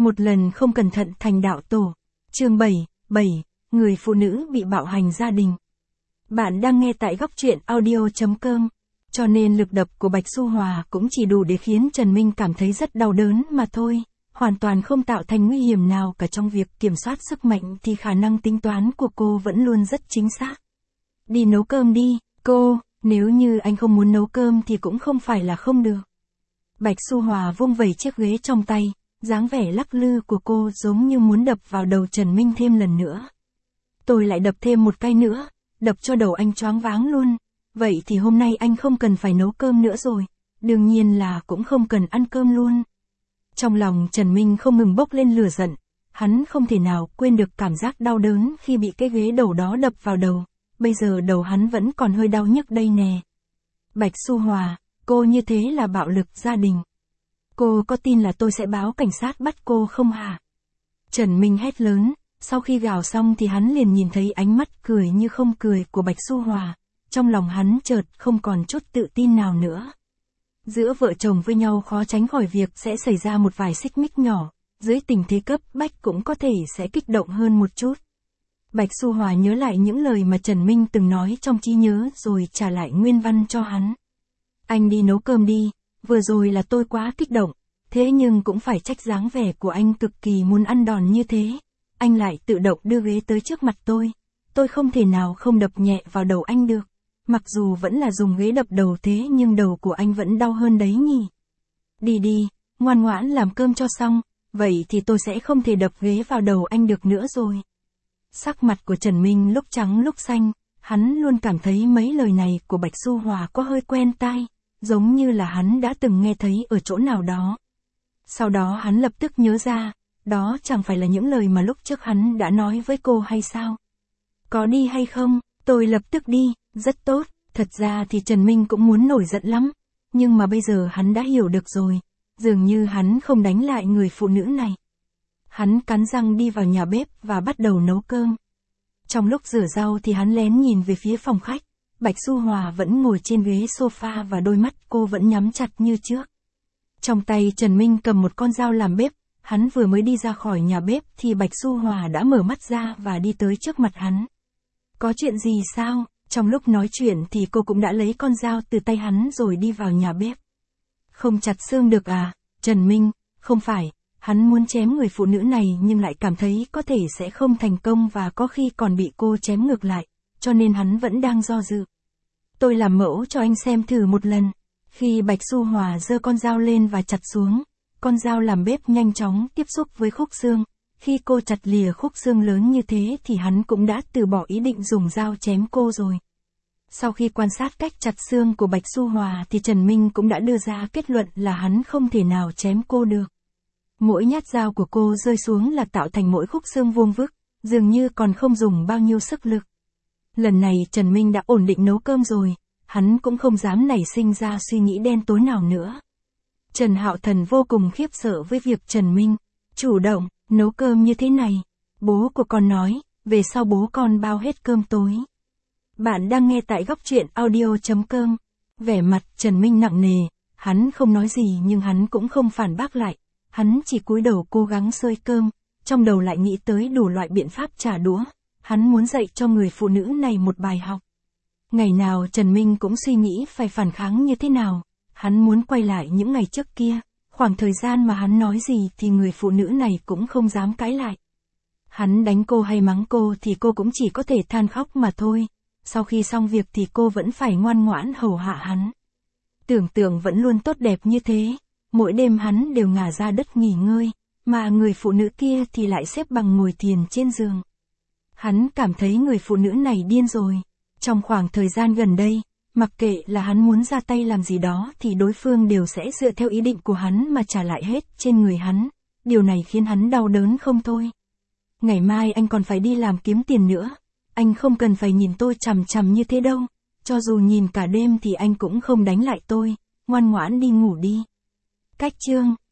Một lần không cẩn thận thành đạo tổ. Chương 7, người phụ nữ bị bạo hành gia đình. Bạn đang nghe tại góc truyện audio.com. Cho nên lực đập của Bạch Xu Hòa cũng chỉ đủ để khiến Trần Minh cảm thấy rất đau đớn mà thôi, hoàn toàn không tạo thành nguy hiểm nào cả. Trong việc kiểm soát sức mạnh thì khả năng tính toán của cô vẫn luôn rất chính xác. Đi nấu cơm đi, cô, nếu như anh không muốn nấu cơm thì cũng không phải là không được. Bạch Xu Hòa vung vẩy chiếc ghế trong tay, dáng vẻ lắc lư của cô giống như muốn đập vào đầu Trần Minh thêm lần nữa. Tôi lại đập thêm một cái nữa, đập cho đầu anh choáng váng luôn. Vậy thì hôm nay anh không cần phải nấu cơm nữa rồi, đương nhiên là cũng không cần ăn cơm luôn. Trong lòng Trần Minh không ngừng bốc lên lửa giận, hắn không thể nào quên được cảm giác đau đớn khi bị cái ghế đầu đó đập vào đầu, bây giờ đầu hắn vẫn còn hơi đau nhức đây nè. Bạch Xu Hòa, cô như thế là bạo lực gia đình. Cô có tin là tôi sẽ báo cảnh sát bắt cô không hả? Trần Minh hét lớn, sau khi gào xong thì hắn liền nhìn thấy ánh mắt cười như không cười của Bạch Xu Hòa, trong lòng hắn chợt không còn chút tự tin nào nữa. Giữa vợ chồng với nhau khó tránh khỏi việc sẽ xảy ra một vài xích mích nhỏ, dưới tình thế cấp bách cũng có thể sẽ kích động hơn một chút. Bạch Xu Hòa nhớ lại những lời mà Trần Minh từng nói trong trí nhớ rồi trả lại nguyên văn cho hắn. Anh đi nấu cơm đi, vừa rồi là tôi quá kích động, thế nhưng cũng phải trách dáng vẻ của anh cực kỳ muốn ăn đòn như thế. Anh lại tự động đưa ghế tới trước mặt tôi không thể nào không đập nhẹ vào đầu anh được. Mặc dù vẫn là dùng ghế đập đầu thế nhưng đầu của anh vẫn đau hơn đấy nhỉ. Đi đi, ngoan ngoãn làm cơm cho xong, vậy thì tôi sẽ không thể đập ghế vào đầu anh được nữa rồi. Sắc mặt của Trần Minh lúc trắng lúc xanh, hắn luôn cảm thấy mấy lời này của Bạch Xu Hòa có hơi quen tai, giống như là hắn đã từng nghe thấy ở chỗ nào đó. Sau đó hắn lập tức nhớ ra, đó chẳng phải là những lời mà lúc trước hắn đã nói với cô hay sao? Có đi hay không? Tôi lập tức đi, rất tốt. Thật ra thì Trần Minh cũng muốn nổi giận lắm, nhưng mà bây giờ hắn đã hiểu được rồi, dường như hắn không đánh lại người phụ nữ này. Hắn cắn răng đi vào nhà bếp và bắt đầu nấu cơm. Trong lúc rửa rau thì hắn lén nhìn về phía phòng khách, Bạch Xu Hòa vẫn ngồi trên ghế sofa và đôi mắt cô vẫn nhắm chặt như trước. Trong tay Trần Minh cầm một con dao làm bếp, hắn vừa mới đi ra khỏi nhà bếp thì Bạch Xu Hòa đã mở mắt ra và đi tới trước mặt hắn. Có chuyện gì sao? Trong lúc nói chuyện thì cô cũng đã lấy con dao từ tay hắn rồi đi vào nhà bếp. Không chặt xương được à? Trần Minh, không phải, hắn muốn chém người phụ nữ này nhưng lại cảm thấy có thể sẽ không thành công và có khi còn bị cô chém ngược lại, cho nên hắn vẫn đang do dự. Tôi làm mẫu cho anh xem thử một lần. Khi Bạch Xu Hòa giơ con dao lên và chặt xuống, con dao làm bếp nhanh chóng tiếp xúc với khúc xương. Khi cô chặt lìa khúc xương lớn như thế thì hắn cũng đã từ bỏ ý định dùng dao chém cô rồi. Sau khi quan sát cách chặt xương của Bạch Xu Hòa thì Trần Minh cũng đã đưa ra kết luận là hắn không thể nào chém cô được. Mỗi nhát dao của cô rơi xuống là tạo thành mỗi khúc xương vuông vức, dường như còn không dùng bao nhiêu sức lực. Lần này Trần Minh đã ổn định nấu cơm rồi, hắn cũng không dám nảy sinh ra suy nghĩ đen tối nào nữa. Trần Hạo Thần vô cùng khiếp sợ với việc Trần Minh chủ động nấu cơm như thế này. Bố của con nói, về sau bố con bao hết cơm tối. Bạn đang nghe tại góc truyện audio.com. Vẻ mặt Trần Minh nặng nề, hắn không nói gì nhưng hắn cũng không phản bác lại. Hắn chỉ cúi đầu cố gắng xơi cơm, trong đầu lại nghĩ tới đủ loại biện pháp trả đũa. Hắn muốn dạy cho người phụ nữ này một bài học. Ngày nào Trần Minh cũng suy nghĩ phải phản kháng như thế nào. Hắn muốn quay lại những ngày trước kia. Khoảng thời gian mà hắn nói gì thì người phụ nữ này cũng không dám cãi lại. Hắn đánh cô hay mắng cô thì cô cũng chỉ có thể than khóc mà thôi. Sau khi xong việc thì cô vẫn phải ngoan ngoãn hầu hạ hắn. Tưởng tượng vẫn luôn tốt đẹp như thế. Mỗi đêm hắn đều ngả ra đất nghỉ ngơi, mà người phụ nữ kia thì lại xếp bằng ngồi thiền trên giường. Hắn cảm thấy người phụ nữ này điên rồi. Trong khoảng thời gian gần đây, mặc kệ là hắn muốn ra tay làm gì đó thì đối phương đều sẽ dựa theo ý định của hắn mà trả lại hết trên người hắn. Điều này khiến hắn đau đớn không thôi. Ngày mai anh còn phải đi làm kiếm tiền nữa. Anh không cần phải nhìn tôi chằm chằm như thế đâu. Cho dù nhìn cả đêm thì anh cũng không đánh lại tôi. Ngoan ngoãn đi ngủ đi. Cách chương